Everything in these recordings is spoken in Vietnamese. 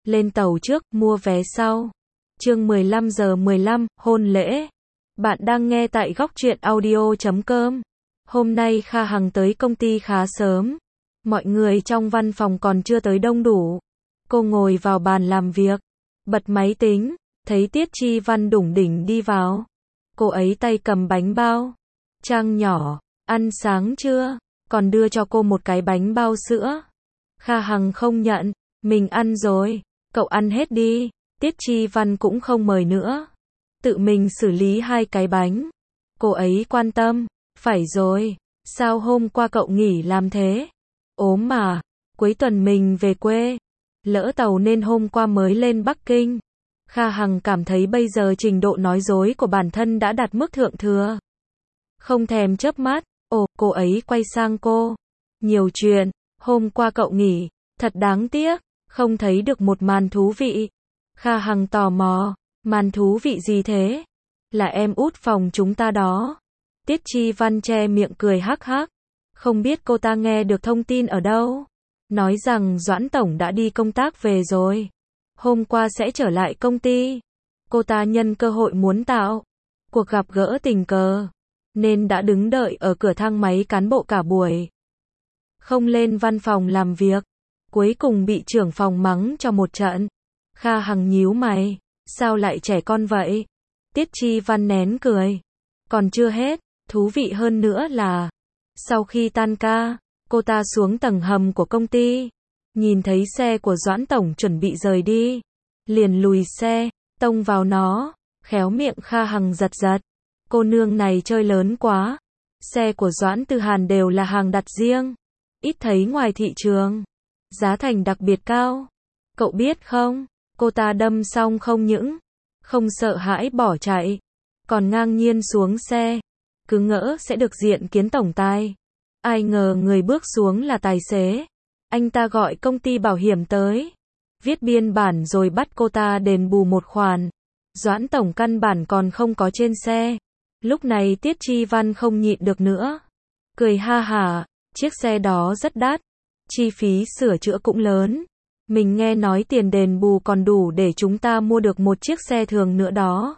lên tàu trước, mua vé sau. Chương 15:15, hôn lễ. Bạn đang nghe tại Góc Truyện Audio.com. Hôm nay Kha Hằng tới công ty khá sớm. Mọi người trong văn phòng còn chưa tới đông đủ. Cô ngồi vào bàn làm việc, bật máy tính, thấy Tiết Chi Văn đủng đỉnh đi vào. Cô ấy tay cầm bánh bao. Trang nhỏ, ăn sáng chưa? Còn đưa cho cô một cái bánh bao sữa. Kha Hằng không nhận, mình ăn rồi, cậu ăn hết đi. Tiết Chi Văn cũng không mời nữa, tự mình xử lý 2 cái bánh. Cô ấy quan tâm, phải rồi, sao hôm qua cậu nghỉ làm thế? Ốm mà, cuối tuần mình về quê, lỡ tàu nên hôm qua mới lên Bắc Kinh. Kha Hằng cảm thấy bây giờ trình độ nói dối của bản thân đã đạt mức thượng thừa. Không thèm chớp mắt, cô ấy quay sang cô. Nhiều chuyện, hôm qua cậu nghỉ, thật đáng tiếc, không thấy được một màn thú vị. Kha Hằng tò mò, màn thú vị gì thế? Là em út phòng chúng ta đó. Tiết Chi Văn che miệng cười hắc hắc. Không biết cô ta nghe được thông tin ở đâu. Nói rằng Doãn Tổng đã đi công tác về rồi. Hôm qua sẽ trở lại công ty. Cô ta nhân cơ hội muốn tạo cuộc gặp gỡ tình cờ, nên đã đứng đợi ở cửa thang máy cán bộ cả buổi. Không lên văn phòng làm việc. Cuối cùng bị trưởng phòng mắng cho một trận. Kha Hằng nhíu mày, sao lại trẻ con vậy? Tiết Chi Văn nén cười. Còn chưa hết, thú vị hơn nữa là, sau khi tan ca, cô ta xuống tầng hầm của công ty, nhìn thấy xe của Doãn Tổng chuẩn bị rời đi, liền lùi xe, tông vào nó, khéo miệng Kha Hằng giật giật. Cô nương này chơi lớn quá. Xe của Doãn Tư Hàn đều là hàng đặt riêng, ít thấy ngoài thị trường, giá thành đặc biệt cao. Cậu biết không? Cô ta đâm xong không những không sợ hãi bỏ chạy, còn ngang nhiên xuống xe, cứ ngỡ sẽ được diện kiến tổng tài. Ai ngờ người bước xuống là tài xế. Anh ta gọi công ty bảo hiểm tới, viết biên bản rồi bắt cô ta đền bù một khoản. Doãn Tổng căn bản còn không có trên xe. Lúc này Tiết Chi Văn không nhịn được nữa, cười ha hả, chiếc xe đó rất đắt, chi phí sửa chữa cũng lớn. Mình nghe nói tiền đền bù còn đủ để chúng ta mua được một chiếc xe thường nữa đó.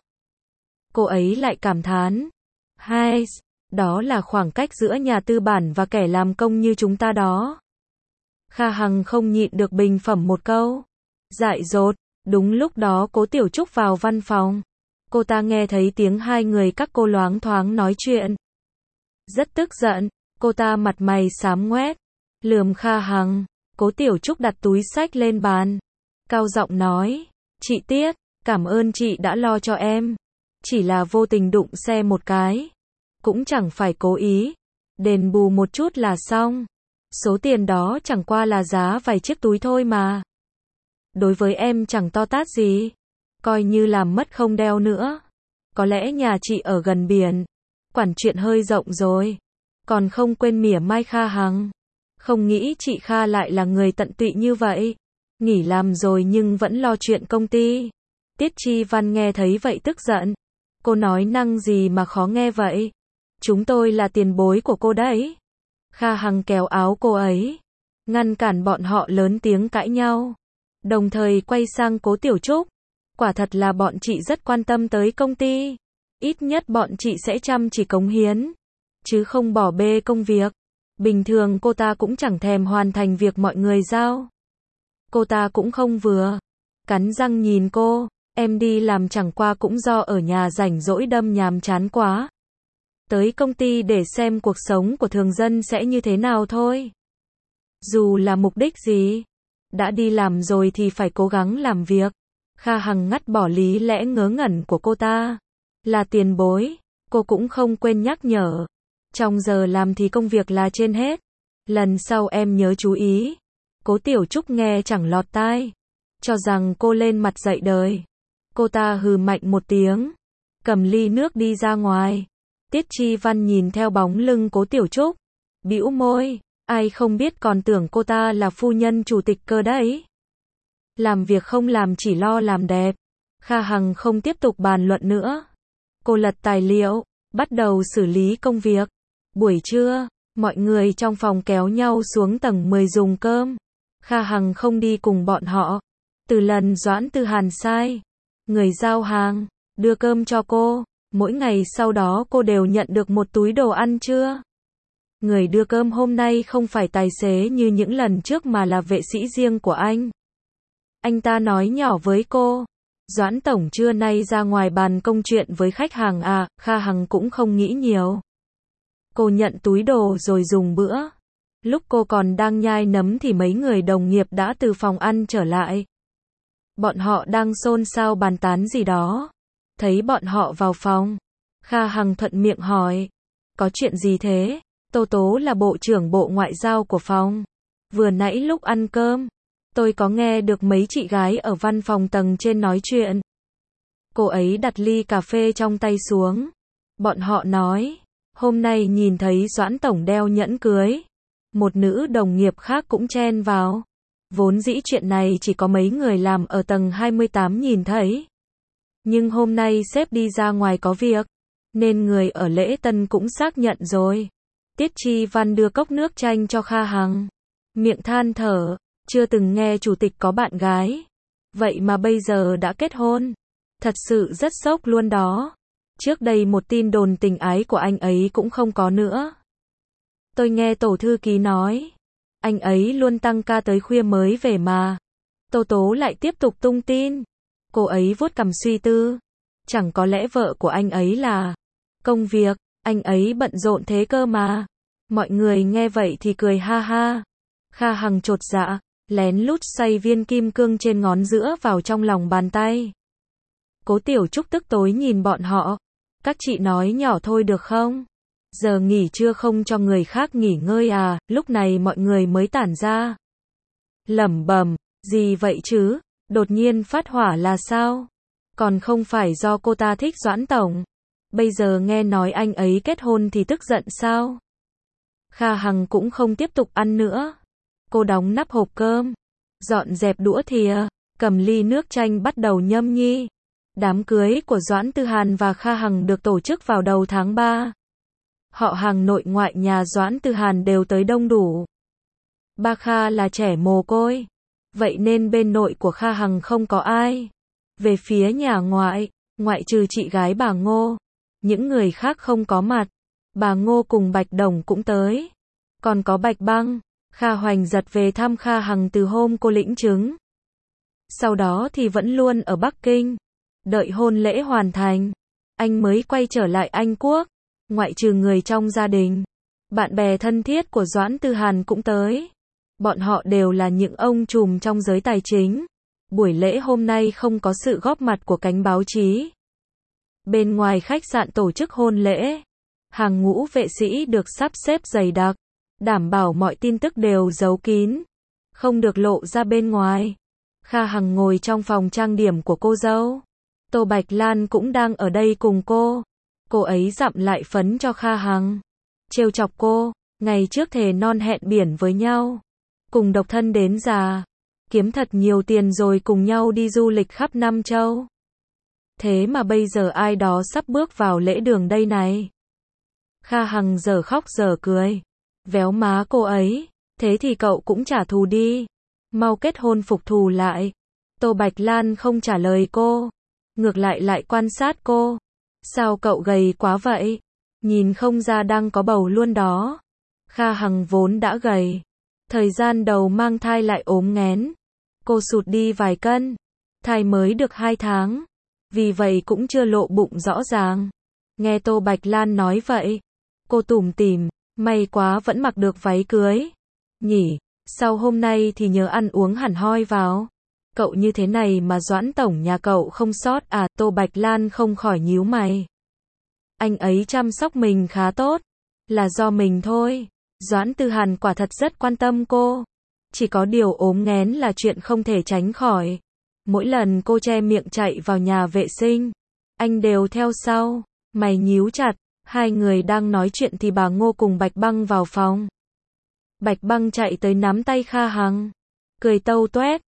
Cô ấy lại cảm thán. Hai, đó là khoảng cách giữa nhà tư bản và kẻ làm công như chúng ta đó. Kha Hằng không nhịn được bình phẩm một câu. Dại dột. Đúng lúc đó Cố Tiểu Trúc vào văn phòng. Cô ta nghe thấy tiếng 2 người các cô loáng thoáng nói chuyện. Rất tức giận, cô ta mặt mày xám ngoét, lườm Kha Hằng. Cố Tiểu Trúc đặt túi xách lên bàn, cao giọng nói, chị Tiết, cảm ơn chị đã lo cho em. Chỉ là vô tình đụng xe một cái, cũng chẳng phải cố ý, đền bù một chút là xong. Số tiền đó chẳng qua là giá vài chiếc túi thôi mà. Đối với em chẳng to tát gì, coi như làm mất không đeo nữa. Có lẽ nhà chị ở gần biển, quản chuyện hơi rộng rồi. Còn không quên mỉa mai Kha Hằng. Không nghĩ chị Kha lại là người tận tụy như vậy. Nghỉ làm rồi nhưng vẫn lo chuyện công ty. Tiết Chi Văn nghe thấy vậy tức giận. Cô nói năng gì mà khó nghe vậy? Chúng tôi là tiền bối của cô đấy. Kha Hằng kéo áo cô ấy, ngăn cản bọn họ lớn tiếng cãi nhau. Đồng thời quay sang Cố Tiểu Trúc. Quả thật là bọn chị rất quan tâm tới công ty. Ít nhất bọn chị sẽ chăm chỉ cống hiến, chứ không bỏ bê công việc. Bình thường cô ta cũng chẳng thèm hoàn thành việc mọi người giao. Cô ta cũng không vừa. Cắn răng nhìn cô, em đi làm chẳng qua cũng do ở nhà rảnh rỗi đâm nhàm chán quá. Tới công ty để xem cuộc sống của thường dân sẽ như thế nào thôi. Dù là mục đích gì, đã đi làm rồi thì phải cố gắng làm việc. Kha Hằng ngắt bỏ lý lẽ ngớ ngẩn của cô ta. Là tiền bối, cô cũng không quên nhắc nhở. Trong giờ làm thì công việc là trên hết. Lần sau em nhớ chú ý. Cố Tiểu Trúc nghe chẳng lọt tai, cho rằng cô lên mặt dạy đời. Cô ta hừ mạnh một tiếng, cầm ly nước đi ra ngoài. Tiết Chi Văn nhìn theo bóng lưng Cố Tiểu Trúc, bĩu môi, ai không biết còn tưởng cô ta là phu nhân chủ tịch cơ đấy. Làm việc không làm chỉ lo làm đẹp. Kha Hằng không tiếp tục bàn luận nữa. Cô lật tài liệu, bắt đầu xử lý công việc. Buổi trưa, mọi người trong phòng kéo nhau xuống tầng 10 dùng cơm. Kha Hằng không đi cùng bọn họ. Từ lần Doãn Tư Hàn sai người giao hàng, đưa cơm cho cô, mỗi ngày sau đó cô đều nhận được một túi đồ ăn trưa. Người đưa cơm hôm nay không phải tài xế như những lần trước mà là vệ sĩ riêng của anh. Anh ta nói nhỏ với cô, Doãn tổng trưa nay ra ngoài bàn công chuyện với khách hàng à, Kha Hằng cũng không nghĩ nhiều. Cô nhận túi đồ rồi dùng bữa. Lúc cô còn đang nhai nấm thì mấy người đồng nghiệp đã từ phòng ăn trở lại. Bọn họ đang xôn xao bàn tán gì đó. Thấy bọn họ vào phòng, Kha Hằng thuận miệng hỏi, có chuyện gì thế? Tô Tố là bộ trưởng Bộ Ngoại giao của phòng. Vừa nãy lúc ăn cơm, tôi có nghe được mấy chị gái ở văn phòng tầng trên nói chuyện. Cô ấy đặt ly cà phê trong tay xuống. Bọn họ nói, hôm nay nhìn thấy Doãn tổng đeo nhẫn cưới. Một nữ đồng nghiệp khác cũng chen vào. Vốn dĩ chuyện này chỉ có mấy người làm ở tầng 28 nhìn thấy. Nhưng hôm nay sếp đi ra ngoài có việc, nên người ở lễ tân cũng xác nhận rồi. Tiết Chi Văn đưa cốc nước chanh cho Kha Hằng. Miệng than thở, chưa từng nghe chủ tịch có bạn gái. Vậy mà bây giờ đã kết hôn. Thật sự rất sốc luôn đó. Trước đây một tin đồn tình ái của anh ấy cũng không có nữa. Tôi nghe tổ thư ký nói, anh ấy luôn tăng ca tới khuya mới về mà. Tô Tố lại tiếp tục tung tin. Cô ấy vuốt cằm suy tư. Chẳng có lẽ vợ của anh ấy là công việc, anh ấy bận rộn thế cơ mà. Mọi người nghe vậy thì cười ha ha. Kha Hằng chột dạ, lén lút xay viên kim cương trên ngón giữa vào trong lòng bàn tay. Cố Tiểu Trúc tức tối nhìn bọn họ. Các chị nói nhỏ thôi được không? Giờ nghỉ trưa không cho người khác nghỉ ngơi à? Lúc này mọi người mới tản ra. Lẩm bẩm, gì vậy chứ? Đột nhiên phát hỏa là sao? Còn không phải do cô ta thích Doãn tổng. Bây giờ nghe nói anh ấy kết hôn thì tức giận sao? Kha Hằng cũng không tiếp tục ăn nữa. Cô đóng nắp hộp cơm, dọn dẹp đũa thìa, cầm ly nước chanh bắt đầu nhâm nhi. Đám cưới của Doãn Tư Hàn và Kha Hằng được tổ chức vào đầu tháng 3. Họ hàng nội ngoại nhà Doãn Tư Hàn đều tới đông đủ. Ba Kha là trẻ mồ côi, vậy nên bên nội của Kha Hằng không có ai. Về phía nhà ngoại, ngoại trừ chị gái bà Ngô, những người khác không có mặt. Bà Ngô cùng Bạch Đồng cũng tới. Còn có Bạch Băng, Kha Hoành Giật về thăm Kha Hằng từ hôm cô lĩnh chứng. Sau đó thì vẫn luôn ở Bắc Kinh. Đợi hôn lễ hoàn thành, anh mới quay trở lại Anh Quốc. Ngoại trừ người trong gia đình, bạn bè thân thiết của Doãn Tư Hàn cũng tới. Bọn họ đều là những ông trùm trong giới tài chính. Buổi lễ hôm nay không có sự góp mặt của cánh báo chí. Bên ngoài khách sạn tổ chức hôn lễ, hàng ngũ vệ sĩ được sắp xếp dày đặc, đảm bảo mọi tin tức đều giấu kín, không được lộ ra bên ngoài. Kha Hằng ngồi trong phòng trang điểm của cô dâu. Tô Bạch Lan cũng đang ở đây cùng cô. Cô ấy dặm lại phấn cho Kha Hằng, trêu chọc cô, ngày trước thề non hẹn biển với nhau, cùng độc thân đến già, kiếm thật nhiều tiền rồi cùng nhau đi du lịch khắp năm châu. Thế mà bây giờ ai đó sắp bước vào lễ đường đây này. Kha Hằng giờ khóc giờ cười, véo má cô ấy, thế thì cậu cũng trả thù đi, mau kết hôn phục thù lại. Tô Bạch Lan không trả lời cô, ngược lại quan sát cô. Sao cậu gầy quá vậy? Nhìn không ra đang có bầu luôn đó. Kha Hằng vốn đã gầy, thời gian đầu mang thai lại ốm nghén. Cô sụt đi vài cân, thai mới được 2 tháng, vì vậy cũng chưa lộ bụng rõ ràng. Nghe Tô Bạch Lan nói vậy, cô tủm tỉm, may quá vẫn mặc được váy cưới. Nhỉ, sau hôm nay thì nhớ ăn uống hẳn hoi vào. Cậu như thế này mà Doãn tổng nhà cậu không sót à? Tô Bạch Lan không khỏi nhíu mày. Anh ấy chăm sóc mình khá tốt, là do mình thôi. Doãn Tư Hàn quả thật rất quan tâm cô. Chỉ có điều ốm nghén là chuyện không thể tránh khỏi. Mỗi lần cô che miệng chạy vào nhà vệ sinh, anh đều theo sau. Mày nhíu chặt. Hai người đang nói chuyện thì bà Ngô cùng Bạch Băng vào phòng. Bạch Băng chạy tới nắm tay Kha Hằng, cười tâu toét.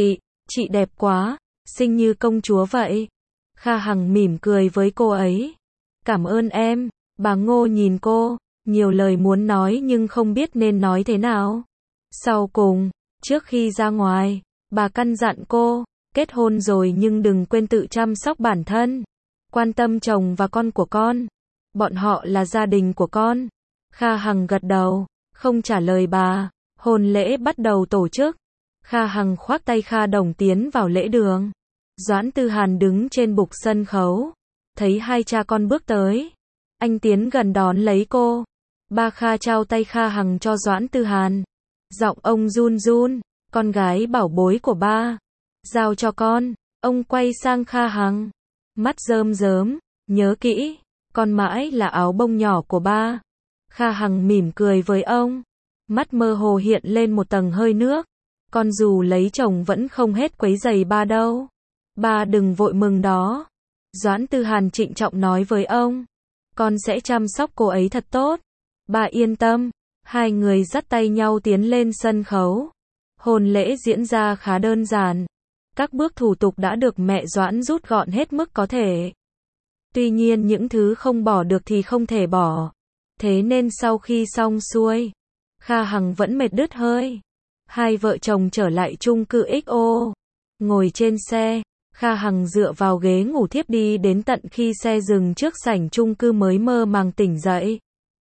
Chị đẹp quá, xinh như công chúa vậy. Kha Hằng mỉm cười với cô ấy. Cảm ơn em. Bà Ngô nhìn cô, nhiều lời muốn nói nhưng không biết nên nói thế nào. Sau cùng, trước khi ra ngoài, Bà căn dặn cô, kết hôn rồi nhưng đừng quên tự chăm sóc bản thân, quan tâm chồng và con của con. Bọn họ là gia đình của con. Kha Hằng gật đầu, không trả lời bà. Hôn lễ bắt đầu tổ chức. Kha Hằng khoác tay Kha Đồng tiến vào lễ đường. Doãn Tư Hàn đứng trên bục sân khấu, thấy hai cha con bước tới. Anh tiến gần đón lấy cô. Ba Kha trao tay Kha Hằng cho Doãn Tư Hàn. Giọng ông run run, con gái bảo bối của ba. Giao cho con. Ông quay sang Kha Hằng. Mắt rơm rớm, nhớ kỹ, con mãi là áo bông nhỏ của ba. Kha Hằng mỉm cười với ông. Mắt mơ hồ hiện lên một tầng hơi nước. Con dù lấy chồng vẫn không hết quấy rầy ba đâu. Ba đừng vội mừng đó. Doãn Tư Hàn trịnh trọng nói với ông. Con sẽ chăm sóc cô ấy thật tốt. Ba yên tâm. Hai người dắt tay nhau tiến lên sân khấu. Hôn lễ diễn ra khá đơn giản. Các bước thủ tục đã được mẹ Doãn rút gọn hết mức có thể. Tuy nhiên những thứ không bỏ được thì không thể bỏ. Thế nên sau khi xong xuôi, Kha Hằng vẫn mệt đứt hơi. Hai vợ chồng trở lại chung cư XO. Ngồi trên xe, Kha Hằng dựa vào ghế ngủ thiếp đi đến tận khi xe dừng trước sảnh chung cư mới mơ màng tỉnh dậy.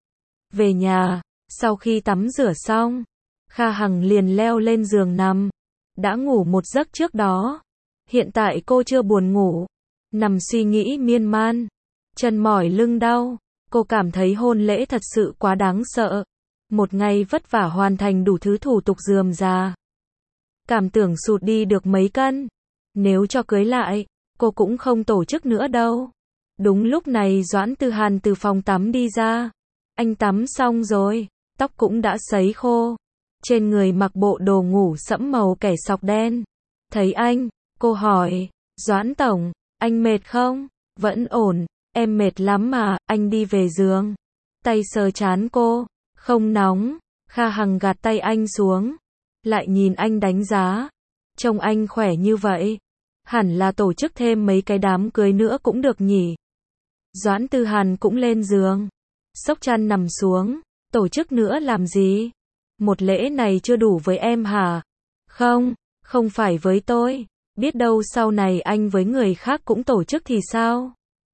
Về nhà, sau khi tắm rửa xong, Kha Hằng liền leo lên giường nằm. Đã ngủ một giấc trước đó. Hiện tại cô chưa buồn ngủ. Nằm suy nghĩ miên man. Chân mỏi lưng đau. Cô cảm thấy hôn lễ thật sự quá đáng sợ. Một ngày vất vả hoàn thành đủ thứ thủ tục rườm rà. Cảm tưởng sụt đi được mấy cân. Nếu cho cưới lại, cô cũng không tổ chức nữa đâu. Đúng lúc này Doãn Tư Hàn từ phòng tắm đi ra. Anh tắm xong rồi, tóc cũng đã sấy khô. Trên người mặc bộ đồ ngủ sẫm màu kẻ sọc đen. Thấy anh, cô hỏi, Doãn Tổng, anh mệt không? Vẫn ổn, em mệt lắm mà, anh đi về giường. Tay sờ trán cô, không nóng. Kha Hằng gạt tay anh xuống. Lại nhìn anh đánh giá. Trông anh khỏe như vậy. Hẳn là tổ chức thêm mấy cái đám cưới nữa cũng được nhỉ. Doãn Tư Hàn cũng lên giường. Xốc chăn nằm xuống. Tổ chức nữa làm gì? Một lễ này chưa đủ với em hả? Không, không phải với tôi. Biết đâu sau này anh với người khác cũng tổ chức thì sao?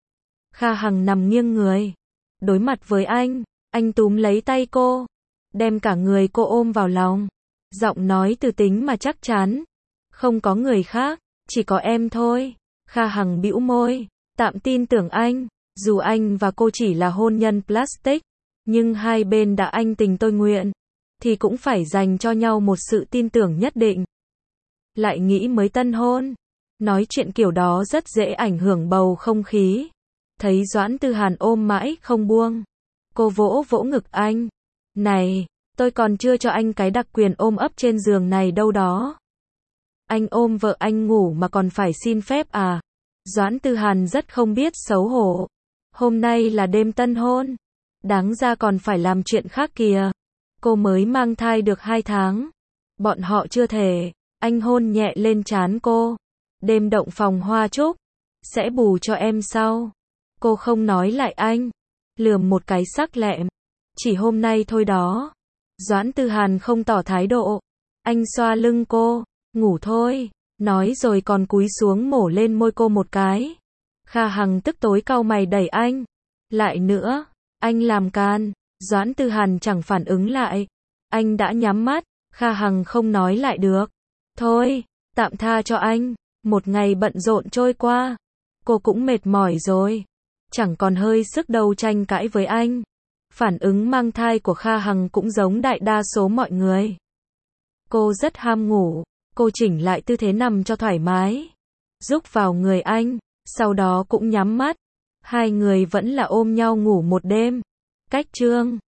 Kha Hằng nằm nghiêng người. Đối mặt với anh túm lấy tay cô. Đem cả người cô ôm vào lòng. Giọng nói từ tính mà chắc chắn. Không có người khác, chỉ có em thôi. Kha Hằng bĩu môi. Tạm tin tưởng anh. Dù anh và cô chỉ là hôn nhân plastic. Nhưng hai bên đã anh tình tôi nguyện. Thì cũng phải dành cho nhau một sự tin tưởng nhất định. Lại nghĩ mới tân hôn. Nói chuyện kiểu đó rất dễ ảnh hưởng bầu không khí. Thấy Doãn Tư Hàn ôm mãi không buông. Cô vỗ vỗ ngực anh. Này, tôi còn chưa cho anh cái đặc quyền ôm ấp trên giường này đâu đó. Anh ôm vợ anh ngủ mà còn phải xin phép à? Doãn Tư Hàn rất không biết xấu hổ. Hôm nay là đêm tân hôn. Đáng ra còn phải làm chuyện khác kìa. Cô mới mang thai được 2 tháng. Bọn họ chưa thể. Anh hôn nhẹ lên trán cô. Đêm động phòng hoa trúc. Sẽ bù cho em sau. Cô không nói lại anh. Lườm một cái sắc lẹm. Chỉ hôm nay thôi đó. Doãn Tư Hàn không tỏ thái độ. Anh xoa lưng cô. Ngủ thôi. Nói rồi còn cúi xuống mổ lên môi cô một cái. Kha Hằng tức tối cau mày đẩy anh. Lại nữa. Anh làm can. Doãn Tư Hàn chẳng phản ứng lại. Anh đã nhắm mắt. Kha Hằng không nói lại được. Thôi, tạm tha cho anh. Một ngày bận rộn trôi qua. Cô cũng mệt mỏi rồi. Chẳng còn hơi sức đâu tranh cãi với anh. Phản ứng mang thai của Kha Hằng cũng giống đại đa số mọi người. Cô rất ham ngủ. Cô chỉnh lại tư thế nằm cho thoải mái. Rúc vào người anh. Sau đó cũng nhắm mắt. Hai người vẫn là ôm nhau ngủ một đêm. Cách chương